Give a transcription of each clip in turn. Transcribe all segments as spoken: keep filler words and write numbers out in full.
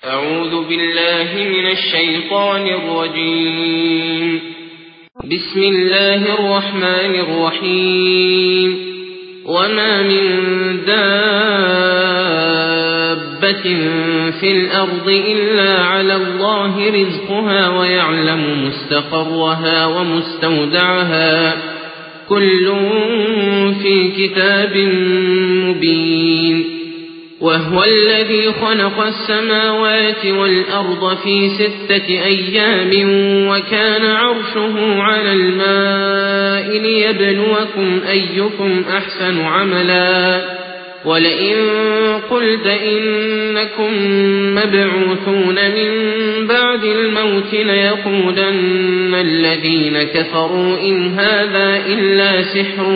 أعوذ بالله من الشيطان الرجيم. بسم الله الرحمن الرحيم. وما من دابة في الأرض إلا على الله رزقها ويعلم مستقرها ومستودعها كل في كتاب مبين. وهو الذي خلق السماوات والأرض في ستة أيام وكان عرشه على الماء ليبلوكم أيكم أحسن عملا. ولئن قلت إنكم مبعوثون من بعد الموت ليقولن الذين كفروا إن هذا إلا سحر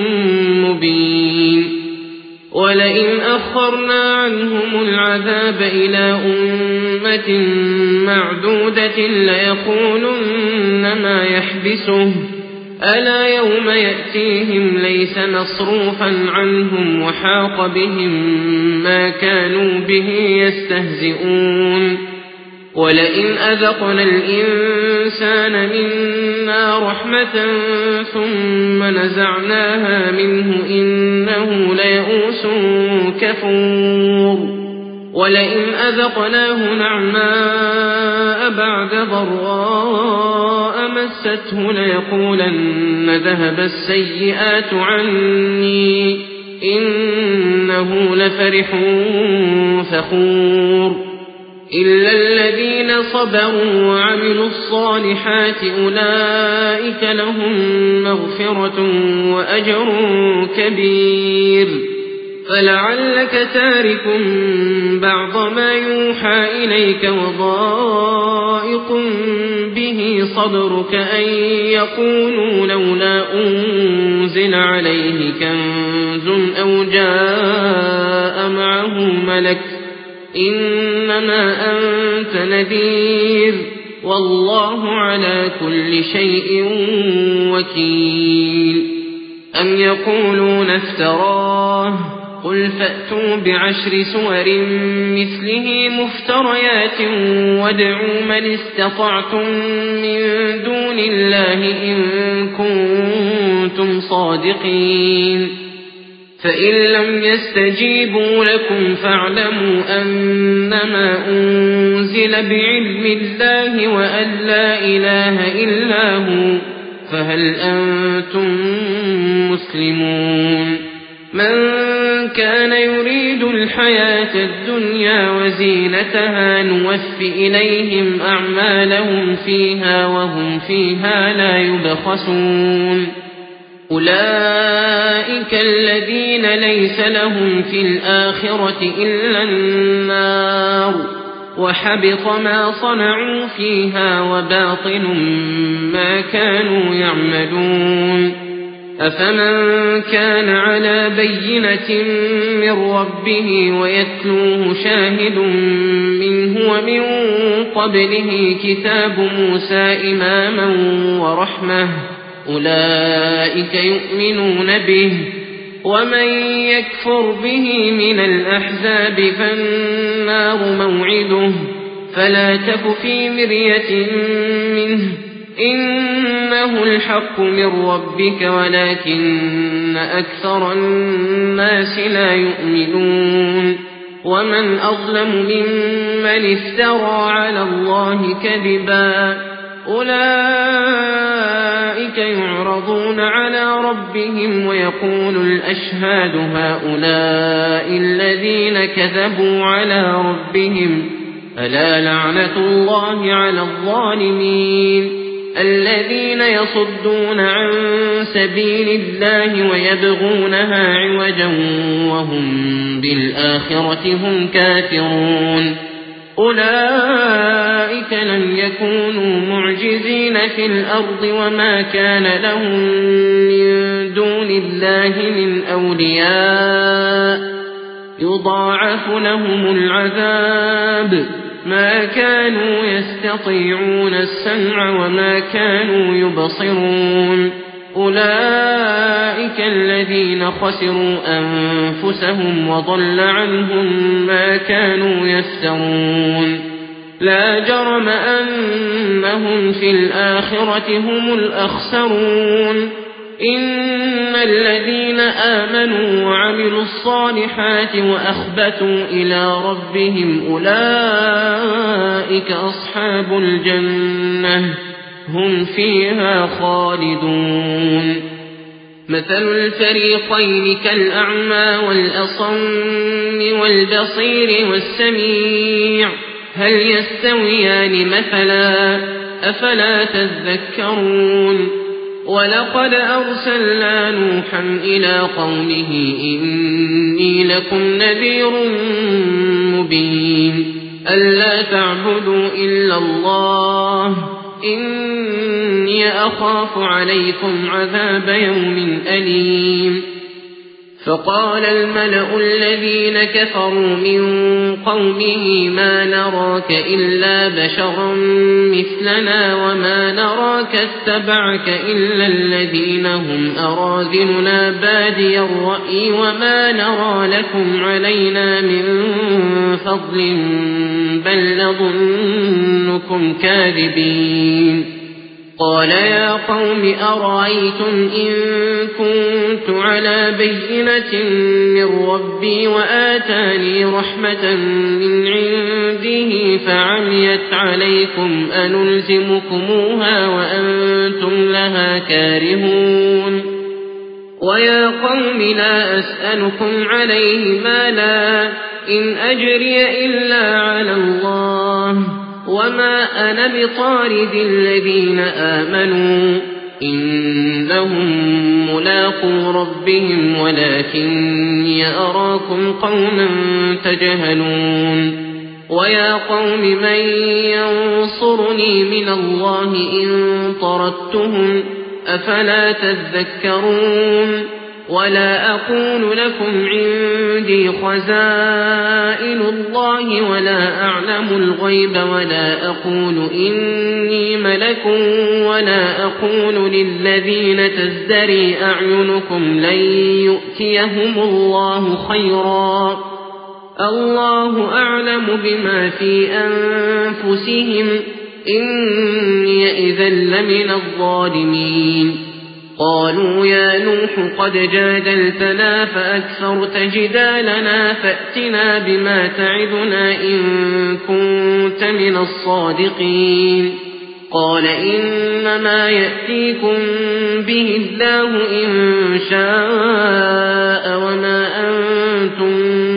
مبين. ولئن أخرنا عنهم العذاب إلى أمة معدودة ليقولن ما يحبسه ألا يوم يأتيهم ليس مصروفا عنهم وحاق بهم ما كانوا به يستهزئون. ولئن أذقنا الإنسان منا رحمة ثم نزعناها منه إنه ليئوس كفور. ولئن أذقناه نعماء بعد ضراء مسته ليقولن ذهب السيئات عني إنه لفرح فخور. إلا الذين صبروا وعملوا الصالحات أولئك لهم مغفرة وأجر كبير. فلعلك تارك بعض ما يوحى إليك وضائق به صدرك أن يقولوا لولا أنزل عليه كنز أو جاء معه ملك إنما أنت نذير والله على كل شيء وكيل. أم يقولون افتراه قل فأتوا بعشر سور مثله مفتريات وادعوا من استطعتم من دون الله إن كنتم صادقين. فإن لم يستجيبوا لكم فاعلموا أنما أنزل بعلم الله وأن لا إله إلا هو فهل أنتم مسلمون. من كان يريد الحياة الدنيا وزينتها نوف إليهم أعمالهم فيها وهم فيها لا يبخسون. أولئك الذين ليس لهم في الآخرة إلا النار وحبط ما صنعوا فيها وباطل ما كانوا يعملون. أفمن كان على بينة من ربه ويتلوه شاهد منه ومن قبله كتاب موسى إماما ورحمة أولئك يؤمنون به. ومن يكفر به من الأحزاب فالنار موعده فلا تك في مرية منه إنه الحق من ربك ولكن أكثر الناس لا يؤمنون. ومن أظلم ممن افترى على الله كذبا أولئك يعرضون على ربهم ويقول الأشهاد هؤلاء الذين كذبوا على ربهم ألا لعنة الله على الظالمين الذين يصدون عن سبيل الله ويبغونها عوجا وهم بالآخرة هم كافرون. أولئك لم يكونوا معجزين في الأرض وما كان لهم من دون الله من أولياء يضاعف لهم العذاب ما كانوا يستطيعون السمع وما كانوا يبصرون. أولئك الذين خسروا أنفسهم وضل عنهم ما كانوا يفترون لا جرم أنهم في الآخرة هم الأخسرون إن الذين آمنوا وعملوا الصالحات وأخبتوا إلى ربهم أولئك أصحاب الجنة هم فيها خالدون مثل الفريقين كالأعمى والأصم والبصير والسميع هل يستويان مثلا أفلا تذكرون ولقد أرسلنا نوحا إلى قومه إني لكم نذير مبين ألا تعبدوا إلا الله إني أخاف عليكم عذاب يوم أليم فقال الملأ الذين كفروا من قومه ما نراك إلا بشرا مثلنا وما نراك اتبعك إلا الذين هم أراذلنا بادي الرأي وما نرى لكم علينا من فضل بل نظنكم كاذبين قال يا قوم أرأيتم إن كنت على بينة من ربي وآتاني رحمة من عنده فعميت عليكم أنلزمكموها وأنتم لها كارهون ويا قوم لا أسألكم عليه مالا إن أجري إلا على الله وما أنا بطارد الذين آمنوا إنهم ملاقو ربهم ولكني أراكم قوما تجهلون ويا قوم من ينصرني من الله إن طردتهم أفلا تذكرون ولا أقول لكم عندي خزائن الله ولا أعلم الغيب ولا أقول إني ملك ولا أقول للذين تزدري أعينكم لن يؤتيهم الله خيرا الله أعلم بما في أنفسهم إني إذا لمن الظالمين قالوا يا نوح قد جادلتنا فأكثرت جدالنا فأتنا بما تعدنا إن كنت من الصادقين قال إنما يأتيكم به الله إن شاء وما أنتم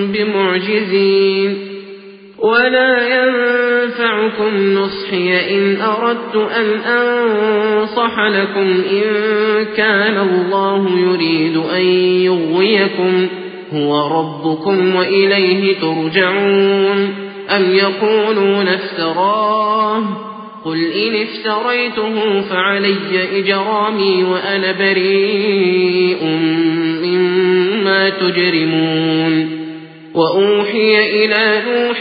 بمعجزين ولا ينفعكم نصحي إن أردت أن أنصح لكم إن كان الله يريد أن يغويكم هو ربكم وإليه ترجعون أم يقولون افتراه قل إن افتريته فعلي إجرامي وأنا بريء مما تجرمون وأوحي إلى نوح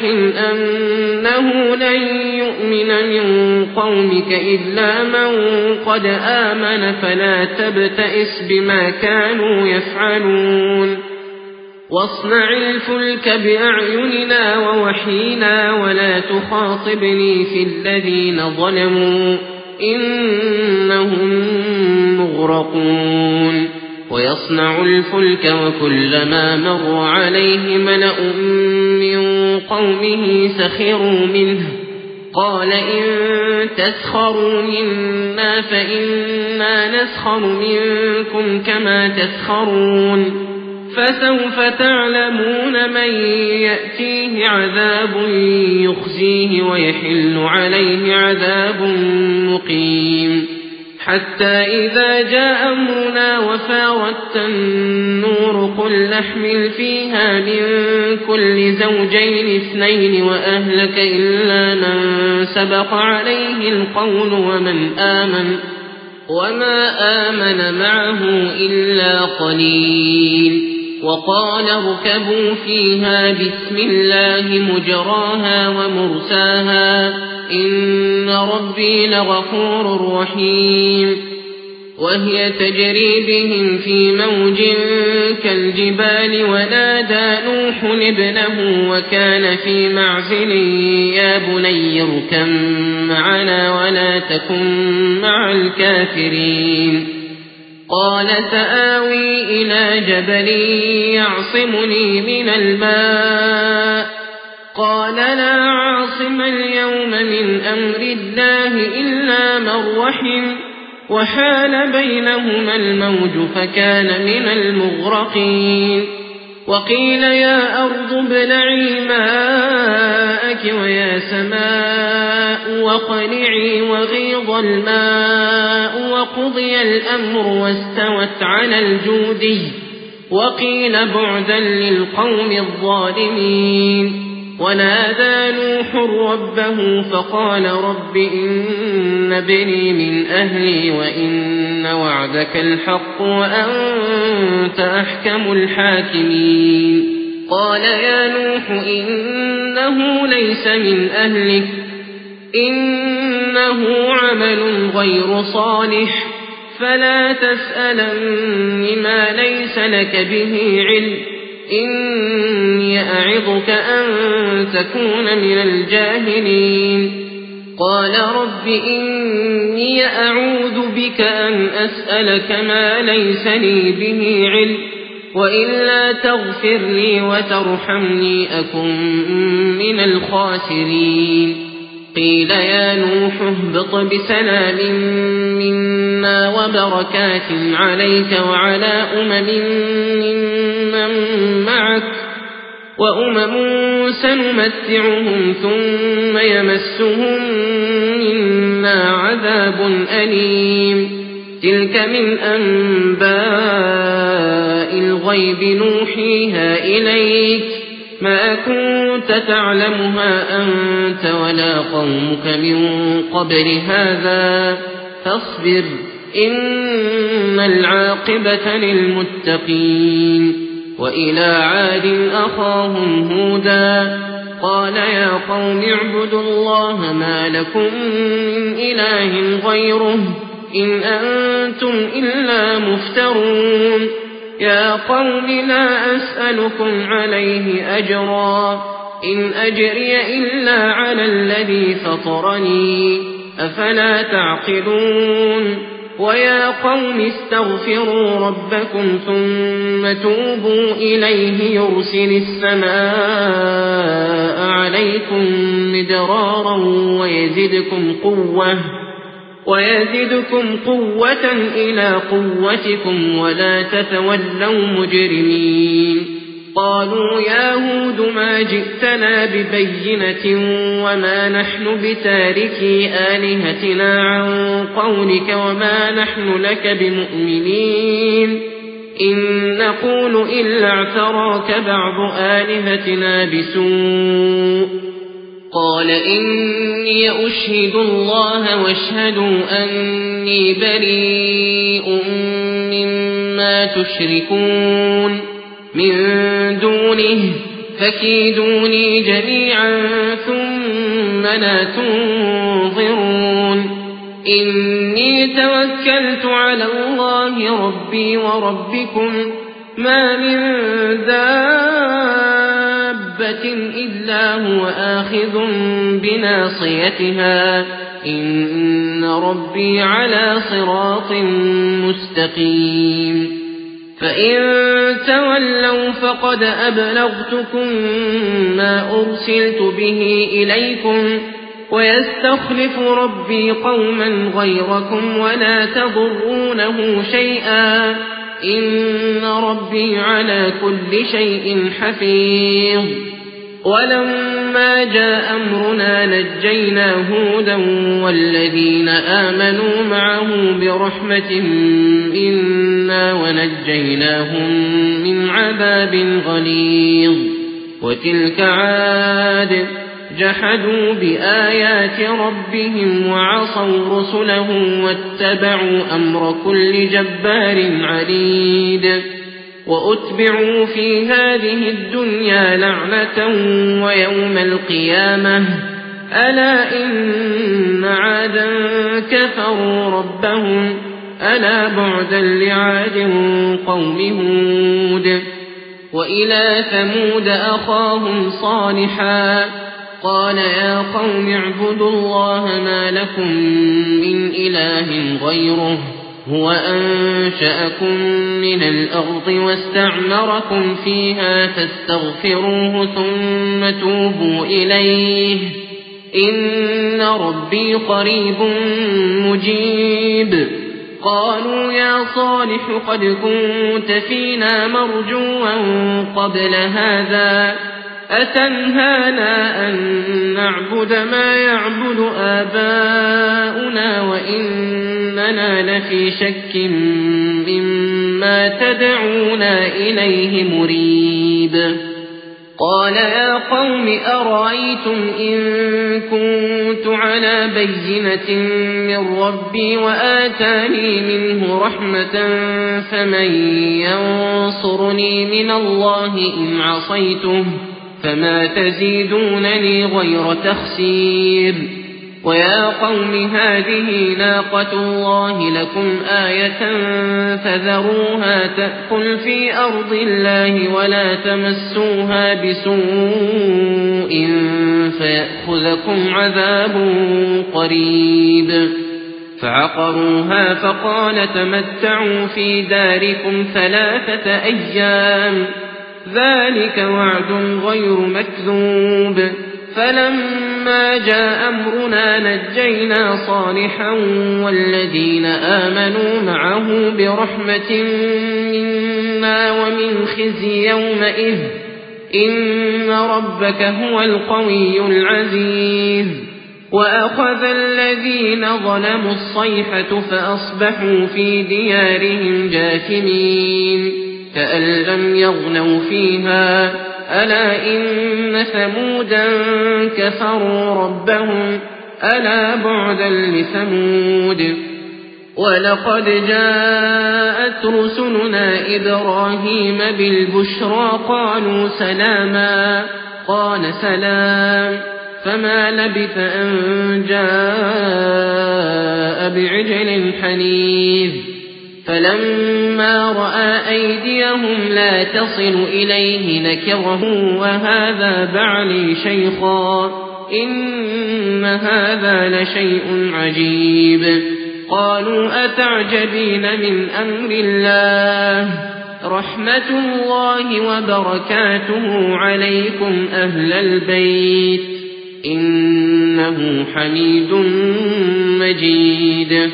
أنه لن يؤمن من قومك إلا من قد آمن فلا تبتئس بما كانوا يفعلون واصنع الفلك بأعيننا ووحينا ولا تخاطبني في الذين ظلموا إنهم مغرقون ويصنع الفلك وكلما مر عليه ملأ من قومه سخروا منه قال إن تسخروا منا فإنا نسخر منكم كما تسخرون فسوف تعلمون من يأتيه عذاب يخزيه ويحل عليه عذاب مقيم حتى إذا جاء أمرنا وفاردت النور قل نحمل فيها من كل زوجين اثنين وأهلك إلا من سبق عليه القول ومن آمن وما آمن معه إلا قليل وقال اركبوا فيها بسم الله مجراها ومرساها إن ربي لغفور رحيم وهي تجري بهم في موج كالجبال ونادى نوح ابنه وكان في معزل يا بني اركب معنا ولا تكن مع الكافرين قال سآوي إلى جبل يعصمني من الماء قال لا عاصم اليوم من أمر الله إلا من رحم وحال بينهما الموج فكان من المغرقين وقيل يا أرض ابلعي ماءك ويا سماء واقلعي وغيض الماء وقضي الأمر واستوت على الجودي وقيل بعدا للقوم الظالمين ونادى نوح ربه فقال رب إن ابني من أهلي وإن وعدك الحق وأنت أحكم الحاكمين قال يا نوح إنه ليس من أهلك إنه عمل غير صالح فلا تسألني ما ليس لك به علم إني أعظك أن تكون من الجاهلين قال رب إني أعوذ بك أن أسألك ما ليس لي به علم وإلا تغفر لي وترحمني أكن من الخاسرين قيل يا نوح اهبط بسلام منا وبركات عليك وعلى أمم ممن معك وأمم سنمتعهم ثم يمسهم منا عذاب أليم تلك من أنباء الغيب نوحيها إليك ما كنت تعلمها أنت ولا قومك من قبل هذا فاصبر إن العاقبة للمتقين وإلى عاد أخاهم هودا قال يا قوم اعبدوا الله ما لكم من إله غيره إن أنتم إلا مفترون يا قوم لا أسألكم عليه أجرا إن أجري إلا على الذي فطرني أفلا تعقلون ويا قوم استغفروا ربكم ثم توبوا إليه يرسل السماء عليكم مدرارا ويزدكم قوة ويزدكم قوة إلى قوتكم ولا تتولوا مجرمين قالوا يا هود ما جئتنا ببينة وما نحن بتاركي آلهتنا عن قولك وما نحن لك بمؤمنين إن نقول إلا اعتراك بعض آلهتنا بسوء قال إني أشهد الله واشهدوا أني بريء مما تشركون من دونه فكيدوني جميعا ثم لا تنظرون إني توكلت على الله ربي وربكم ما من دابة إلا هو آخذ بناصيتها إن ربي على صراط مستقيم فإن تولوا فقد أبلغتكم ما أرسلت به إليكم ويستخلف ربي قوما غيركم ولا تضرونه شيئا إن ربي على كل شيء حفيظ ولما جاء أمرنا نجينا هودا والذين آمنوا معه برحمة منا ونجيناهم من عذاب غليظ وتلك عاد جحدوا بآيات ربهم وعصوا رسله واتبعوا أمر كل جبار عنيد وأتبعوا في هذه الدنيا لعنة ويوم القيامة ألا إن عادا كفروا ربهم ألا بعدا لعاد قوم هود وإلى ثمود أخاهم صالحا قال يا قوم اعبدوا الله ما لكم من إله غيره هو أنشأكم من الأرض واستعمركم فيها فاستغفروه ثم توبوا إليه إن ربي قريب مجيب قالوا يا صالح قد كنت فينا مرجوا قبل هذا أتنهانا أن نعبد ما يعبد آباؤنا وإننا لفي شك مما تدعونا إليه مريب قال يا قوم أرأيتم إن كنت على بينة من ربي وآتاني منه رحمة فمن ينصرني من الله إن عصيته فما تزيدونني غير تخسير ويا قوم هذه ناقة الله لكم آية فذروها تأكل في أرض الله ولا تمسوها بسوء فيأخذكم عذاب قريب فعقروها فقال تمتعوا في داركم ثلاثة أيام ذلك وعد غير مكذوب فلما جاء أمرنا نجينا صالحا والذين آمنوا معه برحمة منا ومن خزي يومئذ إن ربك هو القوي العزيز وأخذ الذين ظلموا الصيحة فأصبحوا في ديارهم جاثمين كأن لم يغنوا فيها ألا إن ثمودا كفروا ربهم ألا بعدا لثمود ولقد جاءت رسلنا إبراهيم بالبشرى قالوا سلاما قال سلام فما لبث أن جاء بعجل حنيذ فلما رأى أيديهم لا تصل إليه نكرهم وهذا بعلي شيخا إن هذا لشيء عجيب قالوا أتعجبين من أمر الله رحمة الله وبركاته عليكم أهل البيت إنه حميد مجيد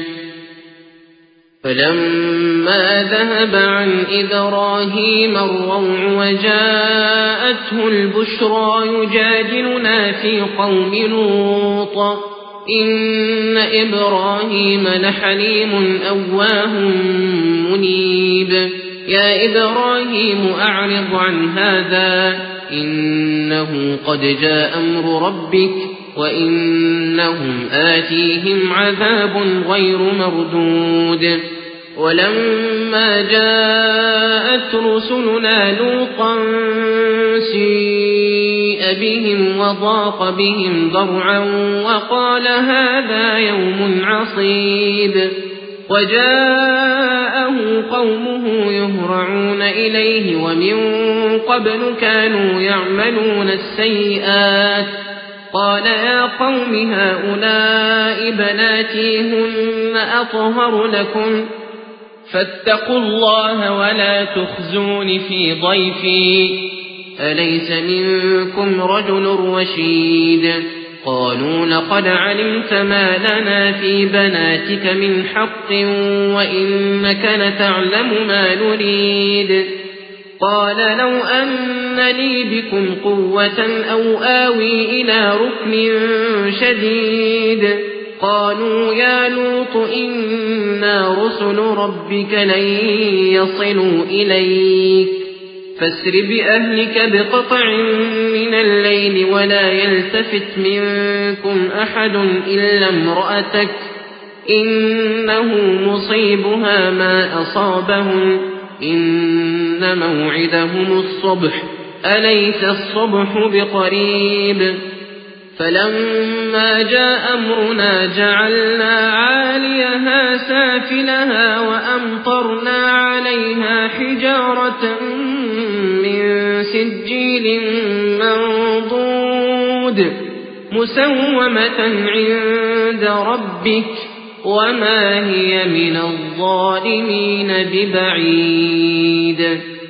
فلما ذهب عن إبراهيم الروع وجاءته البشرى يجادلنا في قوم لوط إن إبراهيم لحليم أواه منيب يا إبراهيم أعرض عن هذا إنه قد جاء أمر ربك وإنهم آتيهم عذاب غير مردود ولما جاءت رسلنا لوطا سيء بهم وضاق بهم ضرعا وقال هذا يوم عصيب وجاءه قومه يهرعون إليه ومن قبل كانوا يعملون السيئات قال يا قوم هؤلاء بناتي هن أطهر لكم فاتقوا الله ولا تخزون في ضيفي أليس منكم رجل رشيد قالوا لقد علمت ما لنا في بناتك من حق وإنك لتعلم ما نريد قال لو أن لي بكم قوة أو آوي إلى ركن شديد قالوا يا لوط إنا رسل ربك لن يصلوا إليك فاسر بأهلك بقطع من الليل ولا يلتفت منكم أحد إلا امرأتك إنه مصيبها ما أصابهم إن موعدهم الصبح أليس الصبح بقريب فلما جاء أمرنا جعلنا عاليها سافلها وأمطرنا عليها حجارة من سجيل منضود مسومة عند ربك وما هي من الظالمين ببعيد